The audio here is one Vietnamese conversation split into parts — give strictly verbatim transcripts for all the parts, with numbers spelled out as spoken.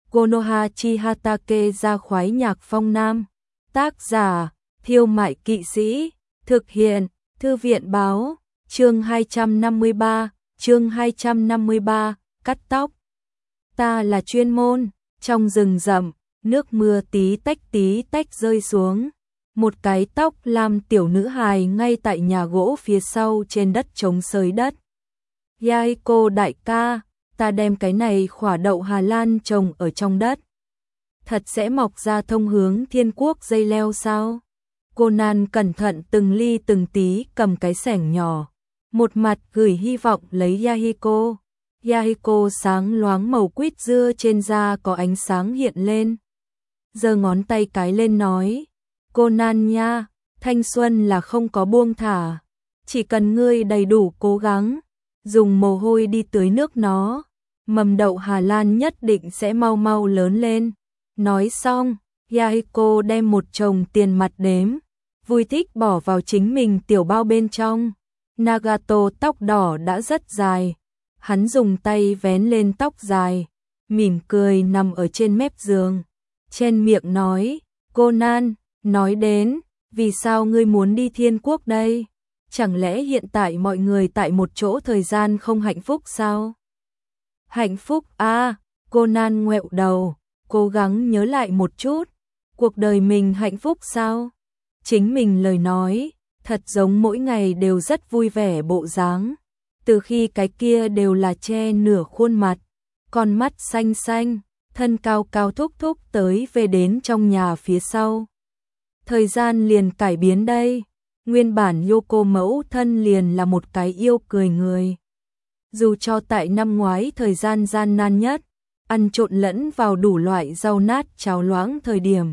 Konoha Chihatake ra khoái nhạc phong nam. Tác giả, Thiêu Mại Kỵ Sĩ. Thực hiện, Thư viện báo. Chương hai trăm năm mươi ba, chương hai trăm năm mươi ba, cắt tóc. Ta là chuyên môn, trong rừng rậm, nước mưa tí tách tí tách rơi xuống. Một cái tóc lam tiểu nữ hài ngay tại nhà gỗ phía sau trên đất trống sới đất. Yahiko đại ca, ta đem cái này khỏa đậu Hà Lan trồng ở trong đất. Thật sẽ mọc ra thông hướng thiên quốc dây leo sao? Conan cẩn thận từng ly từng tí cầm cái xẻng nhỏ. Một mặt gửi hy vọng lấy Yahiko. Yahiko sáng loáng màu quýt dưa trên da có ánh sáng hiện lên. Giơ ngón tay cái lên nói. Conan nha, thanh xuân là không có buông thả. Chỉ cần ngươi đầy đủ cố gắng, dùng mồ hôi đi tưới nước nó, mầm đậu Hà Lan nhất định sẽ mau mau lớn lên. Nói xong, Yahiko đem một chồng tiền mặt đếm, vui thích bỏ vào chính mình tiểu bao bên trong. Nagato tóc đỏ đã rất dài, hắn dùng tay vén lên tóc dài, mỉm cười nằm ở trên mép giường, trên miệng nói, Conan, nói đến, vì sao ngươi muốn đi thiên quốc đây? Chẳng lẽ hiện tại mọi người tại một chỗ thời gian không hạnh phúc sao? Hạnh phúc à, Conan ngoẹo đầu, cố gắng nhớ lại một chút, cuộc đời mình hạnh phúc sao? Chính mình lời nói, thật giống mỗi ngày đều rất vui vẻ bộ dáng. Từ khi cái kia đều là che nửa khuôn mặt, con mắt xanh xanh, thân cao cao thúc thúc tới về đến trong nhà phía sau. Thời gian liền cải biến đây, nguyên bản Yoko mẫu thân liền là một cái yêu cười người. Dù cho tại năm ngoái thời gian gian nan nhất, ăn trộn lẫn vào đủ loại rau nát cháo loãng thời điểm,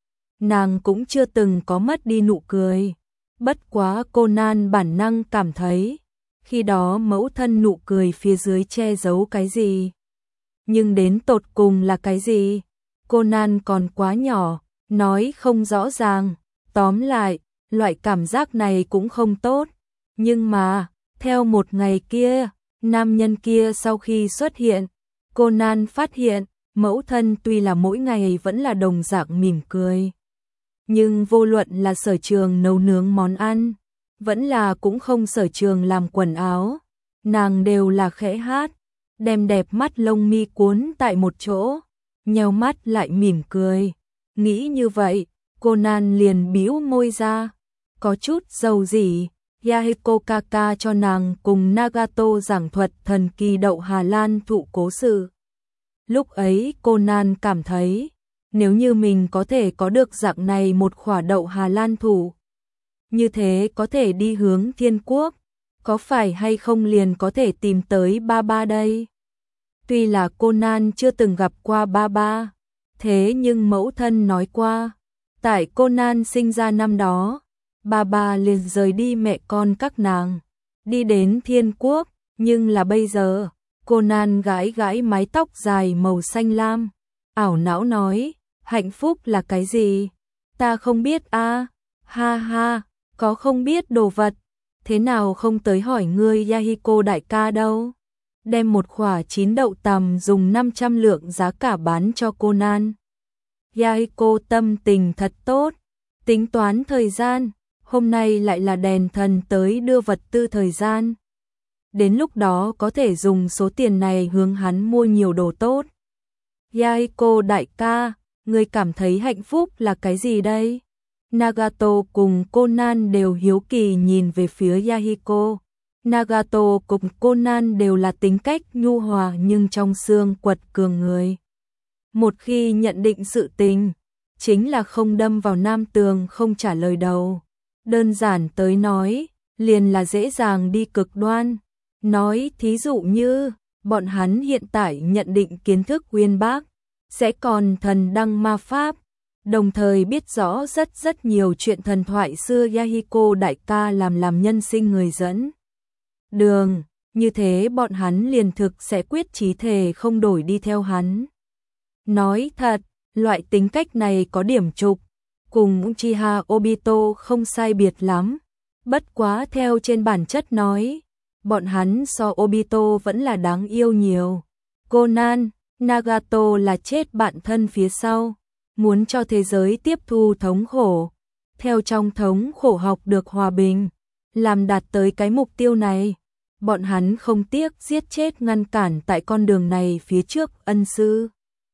nàng cũng chưa từng có mất đi nụ cười. Bất quá Conan bản năng cảm thấy, khi đó mẫu thân nụ cười phía dưới che giấu cái gì. Nhưng đến tột cùng là cái gì? Conan còn quá nhỏ, nói không rõ ràng. Tóm lại, loại cảm giác này cũng không tốt. Nhưng mà, theo một ngày kia, nam nhân kia sau khi xuất hiện, Conan phát hiện, mẫu thân tuy là mỗi ngày vẫn là đồng dạng mỉm cười. Nhưng vô luận là sở trường nấu nướng món ăn, vẫn là cũng không sở trường làm quần áo, nàng đều là khẽ hát, đem đẹp mắt lông mi cuốn tại một chỗ, nheo mắt lại mỉm cười. Nghĩ như vậy, Conan liền bĩu môi ra, có chút dầu dỉ. Yahiko Kaka cho nàng cùng Nagato giảng thuật thần kỳ đậu Hà Lan thụ cố sự. Lúc ấy Conan cảm thấy, nếu như mình có thể có được dạng này một khỏa đậu Hà Lan thụ, như thế có thể đi hướng thiên quốc, có phải hay không liền có thể tìm tới ba ba đây? Tuy là Conan chưa từng gặp qua ba ba, thế nhưng mẫu thân nói qua, tại Conan sinh ra năm đó, ba ba liền rời đi mẹ con các nàng, đi đến thiên quốc, nhưng là bây giờ, Conan gãi gãi mái tóc dài màu xanh lam, ảo não nói, hạnh phúc là cái gì? Ta không biết a. À. Ha ha, có không biết đồ vật, thế nào không tới hỏi ngươi Yahiko đại ca đâu? Đem một khỏa chín đậu tằm dùng năm trăm lượng giá cả bán cho Conan. Yahiko tâm tình thật tốt, tính toán thời gian, hôm nay lại là đèn thần tới đưa vật tư thời gian. Đến lúc đó có thể dùng số tiền này hướng hắn mua nhiều đồ tốt. Yahiko đại ca, ngươi cảm thấy hạnh phúc là cái gì đây? Nagato cùng Conan đều hiếu kỳ nhìn về phía Yahiko. Nagato cùng Conan đều là tính cách nhu hòa nhưng trong xương quật cường người. Một khi nhận định sự tình, chính là không đâm vào nam tường không trả lời đầu. Đơn giản tới nói, liền là dễ dàng đi cực đoan. Nói thí dụ như, bọn hắn hiện tại nhận định kiến thức uyên bác, sẽ còn thần đăng ma pháp, đồng thời biết rõ rất rất nhiều chuyện thần thoại xưa. Yahiko đại ca làm làm nhân sinh người dẫn đường, như thế bọn hắn liền thực sẽ quyết chí thề không đổi đi theo hắn. Nói thật, loại tính cách này có điểm trục, cùng Uchiha Obito không sai biệt lắm, bất quá theo trên bản chất nói, bọn hắn so Obito vẫn là đáng yêu nhiều. Conan, Nagato là chết bạn thân phía sau, muốn cho thế giới tiếp thu thống khổ, theo trong thống khổ học được hòa bình, làm đạt tới cái mục tiêu này. Bọn hắn không tiếc giết chết ngăn cản tại con đường này phía trước ân sư.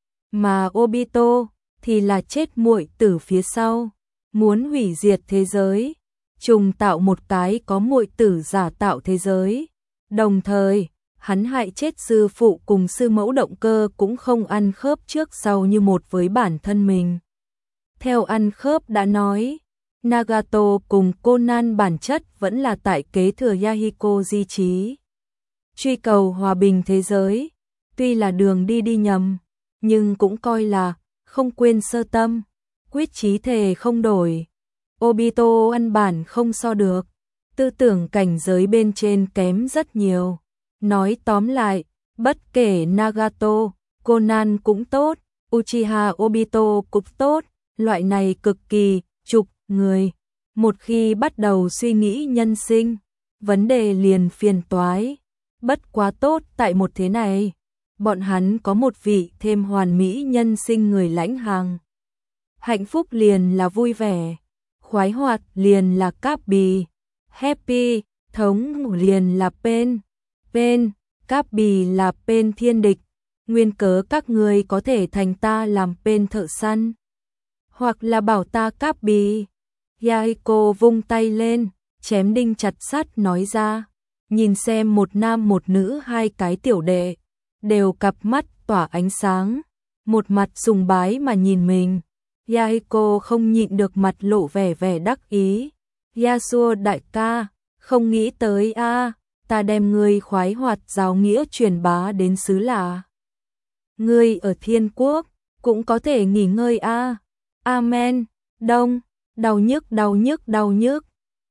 Mà Obito thì là chết muội tử phía sau, muốn hủy diệt thế giới, trùng tạo một cái có muội tử giả tạo thế giới. Đồng thời, hắn hại chết sư phụ cùng sư mẫu, động cơ cũng không ăn khớp trước sau như một với bản thân mình. Theo ăn khớp đã nói, Nagato cùng Conan bản chất vẫn là tại kế thừa Yahiko di chí. Truy cầu hòa bình thế giới, tuy là đường đi đi nhầm, nhưng cũng coi là không quên sơ tâm, quyết chí thề không đổi. Obito ăn bản không so được, tư tưởng cảnh giới bên trên kém rất nhiều. Nói tóm lại, bất kể Nagato, Conan cũng tốt, Uchiha Obito cũng tốt, loại này cực kỳ trục người. Một khi bắt đầu suy nghĩ nhân sinh, vấn đề liền phiền toái. Bất quá tốt tại một thế này, bọn hắn có một vị thêm hoàn mỹ nhân sinh người lãnh hàng. Hạnh phúc liền là vui vẻ, khoái hoạt liền là cáp bì, happy, thống liền là pain, pain, cáp bì là pain thiên địch. Nguyên cớ các người có thể thành ta làm pain thợ săn, hoặc là bảo ta cáp bì. Yahiko vung tay lên, chém đinh chặt sắt nói ra, nhìn xem một nam một nữ hai cái tiểu đệ, đều cặp mắt tỏa ánh sáng, một mặt sùng bái mà nhìn mình. Yahiko không nhịn được mặt lộ vẻ vẻ đắc ý. Yasuo đại ca, không nghĩ tới a, ta đem ngươi khoái hoạt giáo nghĩa truyền bá đến xứ lạ. Ngươi ở thiên quốc, cũng có thể nghỉ ngơi a. Amen, đông, đau nhức đau nhức đau nhức.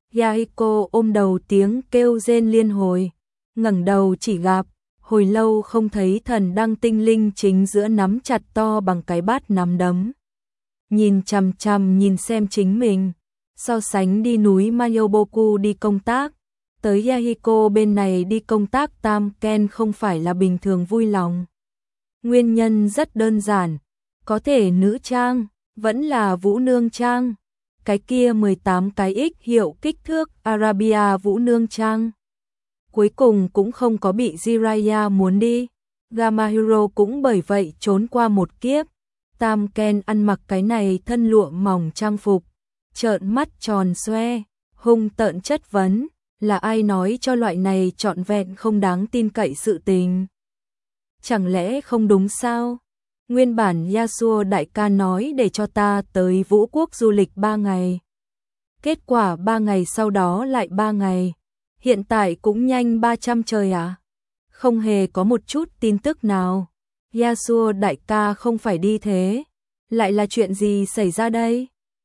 Yahiko ôm đầu tiếng kêu rên liên hồi, ngẩng đầu chỉ gặp, hồi lâu không thấy thần đăng tinh linh chính giữa nắm chặt to bằng cái bát nắm đấm. Nhìn chằm chằm nhìn xem chính mình, so sánh đi núi Mayoboku đi công tác, tới Yahiko bên này đi công tác Tam Ken không phải là bình thường vui lòng. Nguyên nhân rất đơn giản, có thể nữ trang, vẫn là vũ nương trang. Cái kia mười tám cái X hiệu kích thước Arabia vũ nương trang. Cuối cùng cũng không có bị Jiraiya muốn đi. Gamahiro cũng bởi vậy trốn qua một kiếp. Tam Ken ăn mặc cái này thân lụa mỏng trang phục, trợn mắt tròn xoe, hung tợn chất vấn, là ai nói cho loại này trọn vẹn không đáng tin cậy sự tình? Chẳng lẽ không đúng sao? Nguyên bản Yasuo đại ca nói để cho ta tới Vũ Quốc du lịch ba ngày. Kết quả ba ngày sau đó lại ba ngày. Hiện tại cũng nhanh ba trăm trời à? Không hề có một chút tin tức nào. Yasuo đại ca không phải đi thế. Lại là chuyện gì xảy ra đây?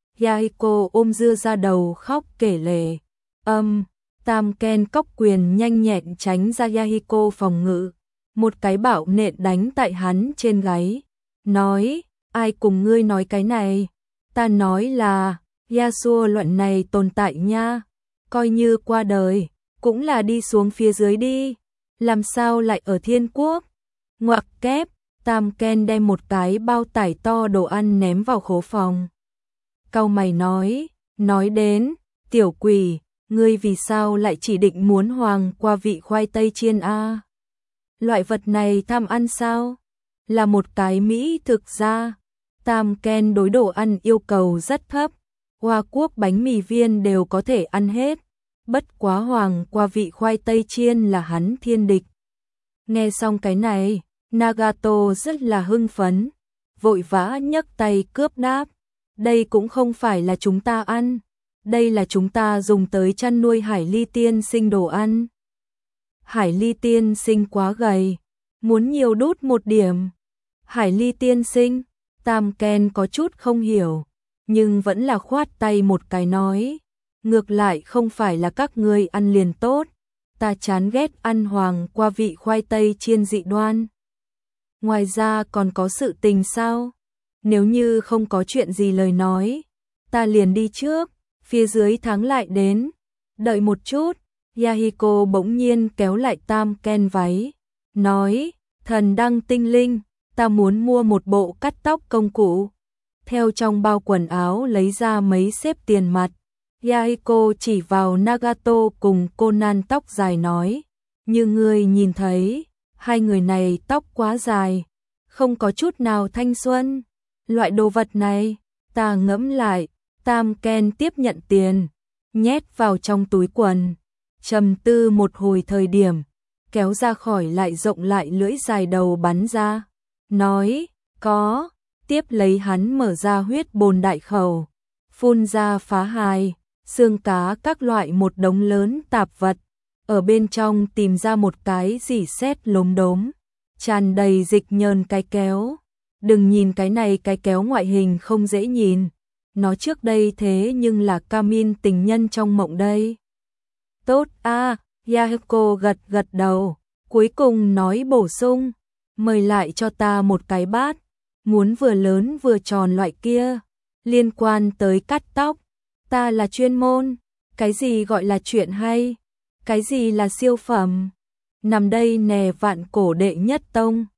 Yahiko ôm dưa ra đầu khóc kể lể. Âm, um, Tam Ken cóc quyền nhanh nhẹn tránh ra Yahiko phòng ngự. Một cái bạo nện đánh tại hắn trên gáy. Nói, ai cùng ngươi nói cái này? Ta nói là, Yasuo luận này tồn tại nha. Coi như qua đời, cũng là đi xuống phía dưới đi. Làm sao lại ở thiên quốc? Ngoặc kép, Tam Ken đem một cái bao tải to đồ ăn ném vào khố phòng. Cau mày nói, nói đến, tiểu quỷ, ngươi vì sao lại chỉ định muốn hoàng qua vị khoai tây chiên a? Loại vật này tham ăn sao? Là một cái mỹ thực ra. Tam Ken đối đồ ăn yêu cầu rất thấp. Hoa quốc bánh mì viên đều có thể ăn hết. Bất quá hoàng qua vị khoai tây chiên là hắn thiên địch. Nghe xong cái này, Nagato rất là hưng phấn, vội vã nhấc tay cướp đáp. Đây cũng không phải là chúng ta ăn, đây là chúng ta dùng tới chăn nuôi Hải Ly tiên sinh đồ ăn. Hải Ly tiên sinh quá gầy, muốn nhiều đút một điểm. Hải Ly tiên sinh, Tam Ken có chút không hiểu, nhưng vẫn là khoát tay một cái nói, ngược lại không phải là các ngươi ăn liền tốt, ta chán ghét ăn hoàng qua vị khoai tây chiên dị đoan. Ngoài ra còn có sự tình sao? Nếu như không có chuyện gì lời nói, ta liền đi trước, phía dưới tháng lại đến. Đợi một chút, Yahiko bỗng nhiên kéo lại Tam Ken váy, nói, thần đăng tinh linh, ta muốn mua một bộ cắt tóc công cụ. Theo trong bao quần áo lấy ra mấy xếp tiền mặt. Yahiko chỉ vào Nagato cùng Conan tóc dài nói, như ngươi nhìn thấy, hai người này tóc quá dài, không có chút nào thanh xuân. Loại đồ vật này, ta ngẫm lại, Tam Ken tiếp nhận tiền, nhét vào trong túi quần, trầm tư một hồi thời điểm, kéo ra khỏi lại rộng lại lưỡi dài đầu bắn ra, nói, có, tiếp lấy hắn mở ra huyết bồn đại khẩu, phun ra phá hài, xương cá các loại một đống lớn tạp vật, ở bên trong tìm ra một cái rỉ sét lốm đốm, tràn đầy dịch nhờn cái kéo. Đừng nhìn cái này cái kéo ngoại hình không dễ nhìn, nó trước đây thế nhưng là Camin tình nhân trong mộng đây. Tốt a, à, Yahiko gật gật đầu, cuối cùng nói bổ sung, mời lại cho ta một cái bát, muốn vừa lớn vừa tròn loại kia, liên quan tới cắt tóc, ta là chuyên môn, cái gì gọi là chuyện hay, cái gì là siêu phẩm, nằm đây nè vạn cổ đệ nhất tông.